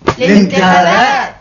الانتخابات.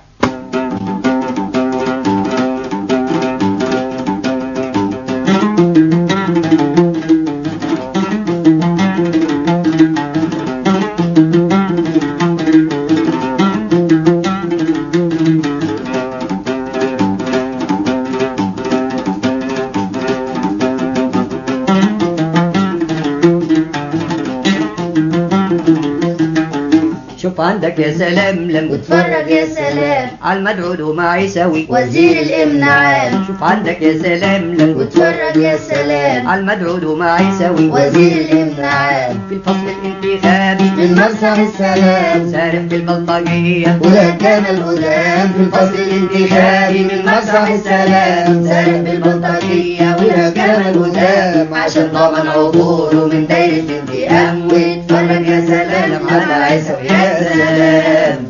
شوف عندك يا سلام لما واتفرج يا سلام على المدعو وما يسوي وزير الامنعان. شوف عندك يا سلام لما واتفرج يا سلام على المدعو وما يسوي وزير الامنعان. في الفصل الانتخابي من مسرح السلام سارح بالبلطجية ولكان القدام. في الفصل الانتخابي من مسرح السلام سارح بالبلطجية ولكان القدام. عشان ضمن عبوره من دايرة الانتقام. واتفرج يا سلام على عيسوي يا سلام.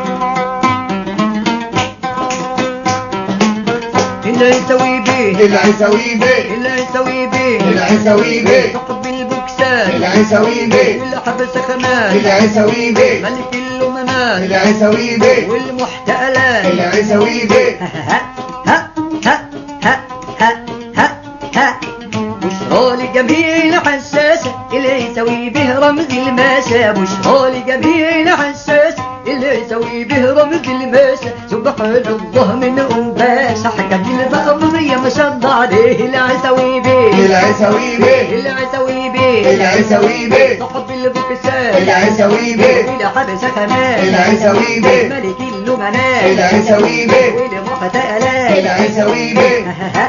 اللي يسوي بيه العيسوي بيه اللي يسوي بيه العيسوي بيه صاحب البوكسات العيسوي بيه اللي حبس خمال العيسوي بيه ملك الأمناء العيسوي بيه والمحتالات العيسوي بيه. بشرى لجميع الحساسة اللي يسوي به رمز الماسة. بشرى لجميع الحساسة اللي يسوي به رمز الماسة. سبحان الله من أنباسة حكم البقرية ما شاء الله عليه. العيسوي بيه العيسوي بيه العيسوي بيه العيسوي بيه صاحب البوكسات العيسوي بيه اللي حبس خمال العيسوي بيه ملك الأمناء العيسوي بيه والمحتالات العيسوي بيه.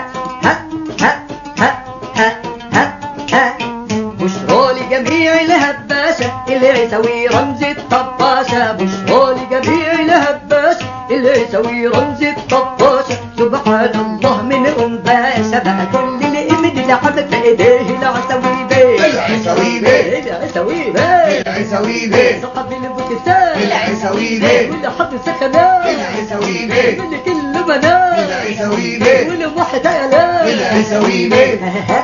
بشرى لجميع الهباسة اللي يسوي رمز الطباشة. بشرى لجميع الهباسة اللي يسوي رمز الطباشة. سبحان الله من أنباسة بقى كل الإمد اللي حبت بإيديه. العيسوي بيه العيسوي بيه العيسوي بيه العيسوي بيه صاحب البوكسات العيسوي بيه واللي حط سخنات العيسوي بيه ملك الأمناء العيسوي بيه والمحتالات العيسوي بيه.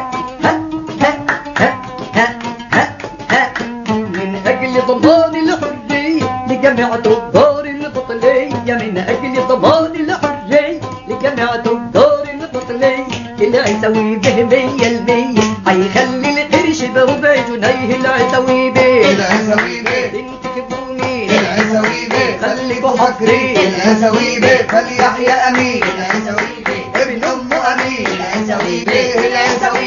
من أجل ضمان الحرية لجميع تجار البطلية. من أجل ضمان الحرية لجميع تجار البطلية. العيسوي به 100% هيخلي القرش بربع جنيه. العيسوي به العيسوي بيه انتخبوا مين العيسوي بيه خليكوا فاكرين. العيسوي بيه خلي يحيى امين. العيسوي بيه ابن امه امين. العيسوي بيه العيسوي